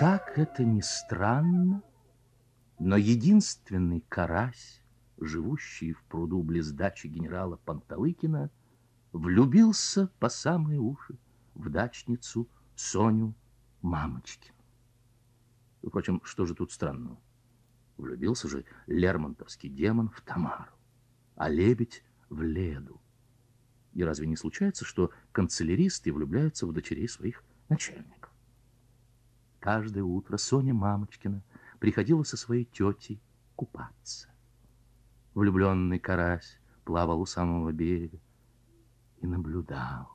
как это ни странно, но единственный карась, живущий в пруду близ дачи генерала Панталыкина, влюбился по самые уши в дачницу Соню Мамочкину. Впрочем, что же тут странного? Влюбился же лермонтовский демон в Тамару, а лебедь в Леду. И разве не случается, что канцеляристы влюбляются в дочерей своих начальников? Каждое утро Соня Мамочкина приходила со своей тетей купаться. Влюбленный карась плавал у самого берега и наблюдал.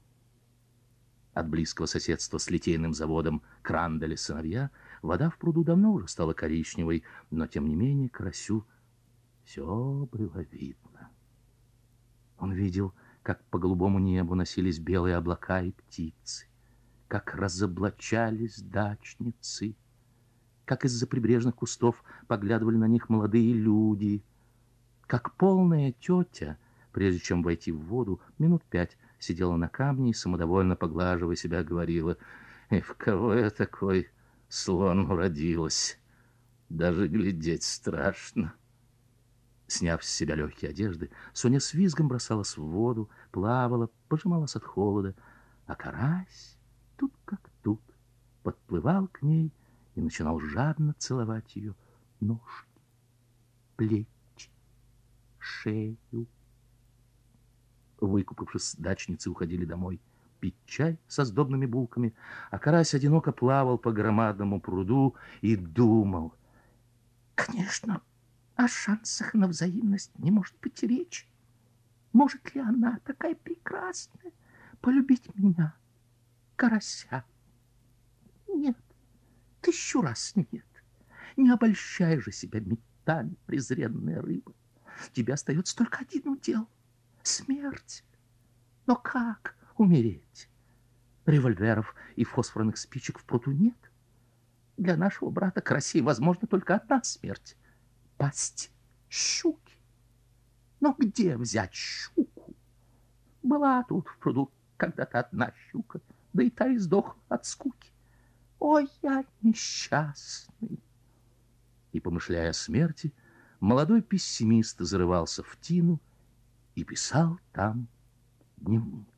От близкого соседства с литейным заводом Крандали-сыновья вода в пруду давно уже стала коричневой, но, тем не менее, карасю все было видно. Он видел, как по голубому небу носились белые облака и птицы, как разоблачались дачницы, как из-за прибрежных кустов поглядывали на них молодые люди, как полная тетя, прежде чем войти в воду, минут 5 сидела на камне и, самодовольно поглаживая себя, говорила: «И в кого я такой слон уродилась? Даже глядеть страшно». Сняв с себя легкие одежды, Соня с визгом бросалась в воду, плавала, пожималась от холода, а карась тут как тут подплывал к ней и начинал жадно целовать ее ножки, плечи, шею. Выкупавшись, дачницы уходили домой пить чай со сдобными булками, а карась одиноко плавал по громадному пруду и думал: «Конечно, о шансах на взаимность не может быть и речи. Может ли она, такая прекрасная, полюбить меня, карася? Нет, 1000 раз нет. Не обольщай же себя мечтами, презренная рыба. Тебе остается только один удел — смерть. Но как умереть? Револьверов и фосфорных спичек в пруду нет. Для нашего брата карасей возможна только одна смерть — пасть щуки. Но где взять щуку? Была тут в пруду когда-то одна щука, да и та издохла от скуки. Ой, я несчастный!» И, помышляя о смерти, молодой пессимист зарывался в тину и писал там дневник.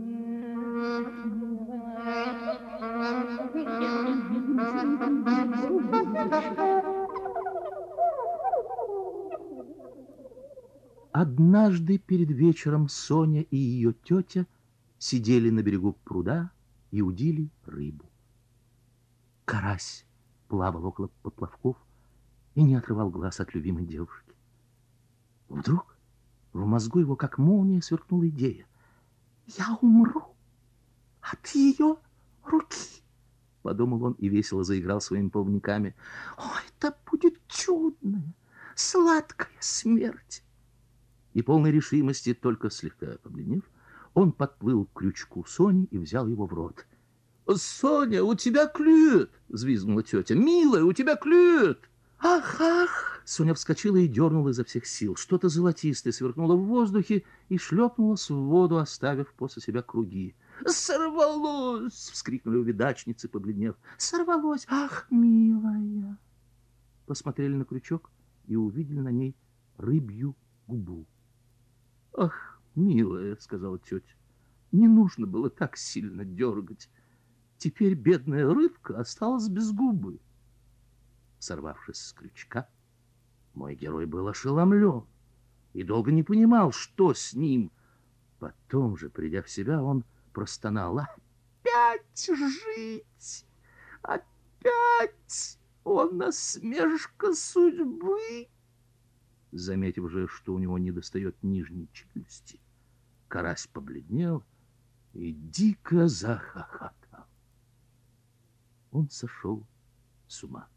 Однажды перед вечером Соня и ее тетя сидели на берегу пруда и удили рыбу. Карась плавал около поплавков и не отрывал глаз от любимой девушки. Вдруг в мозгу его, как молния, сверкнула идея. «Я умру от ее руки», — подумал он и весело заиграл своими плавниками. «О, это будет чудная, сладкая смерть!» И полной решимости, только слегка побледнев, он подплыл к крючку Сони и взял его в рот. «Соня, у тебя клюет!» — взвизгнула тетя. «Милая, у тебя клюет!» «Ах, ах!» Соня вскочила и дернула изо всех сил. Что-то золотистое сверкнуло в воздухе и шлепнулось в воду, оставив после себя круги. «Сорвалось!» — вскрикнули обе дачницы, побледнев. «Сорвалось! Ах, милая!» Посмотрели на крючок и увидели на ней рыбью губу. «Ах, милая!» — сказала тетя. «Не нужно было так сильно дергать. Теперь бедная рыбка осталась без губы». Сорвавшись с крючка, мой герой был ошеломлен и долго не понимал, что с ним. Потом же, придя в себя, он простонал: «Опять жить! Опять! Он насмешка судьбы!» Заметив же, что у него недостает нижней челюсти, карась побледнел и дико захохотал. Он сошел с ума.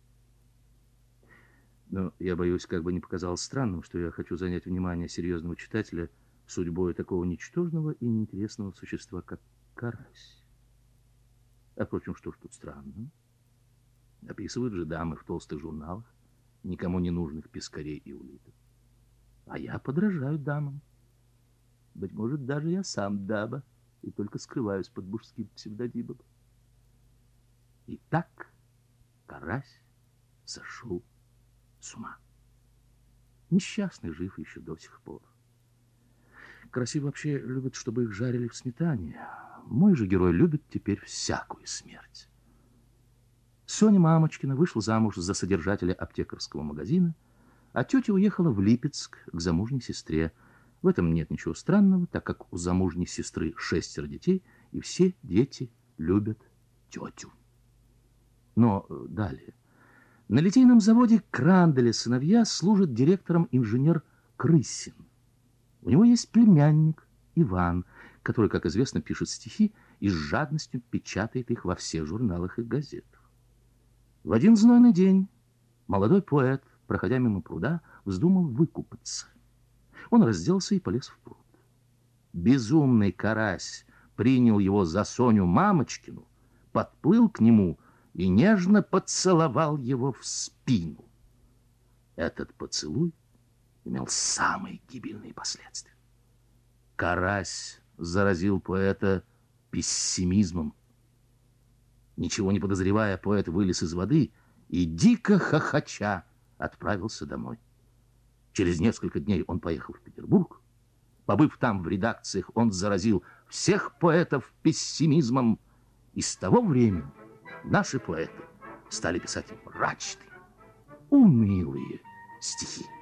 Но я боюсь, как бы не показалось странным, что я хочу занять внимание серьезного читателя судьбой такого ничтожного и неинтересного существа, как карась. А впрочем, что ж тут странного? Описывают же дамы в толстых журналах никому не нужных пескарей и улиток. А я подражаю дамам. Быть может, даже я сам даба, и только скрываюсь под мужским псевдонимом. Итак, Карась сошел с ума. Несчастный жив еще до сих пор. Караси вообще любят, чтобы их жарили в сметане. Мой же герой любит теперь всякую смерть. Соня Мамочкина вышла замуж за содержателя аптекарского магазина, а тетя уехала в Липецк к замужней сестре. В этом нет ничего странного, так как у замужней сестры 6 детей, и все дети любят тетю. Но далее. На литейном заводе Кранделя сыновья служит директором инженер Крысин. У него есть племянник Иван, который, как известно, пишет стихи и с жадностью печатает их во всех журналах и газетах. В один знойный день молодой поэт, проходя мимо пруда, вздумал выкупаться. Он разделся и полез в пруд. Безумный Карась принял его за Соню Мамочкину, подплыл к нему и нежно поцеловал его в спину. Этот поцелуй имел самые гибельные последствия. Карась заразил поэта пессимизмом. Ничего не подозревая, поэт вылез из воды и, дико хохоча, отправился домой. Через несколько дней он поехал в Петербург. Побыв там в редакциях, он заразил всех поэтов пессимизмом. И с того времени наши поэты стали писать мрачные, унылые стихи.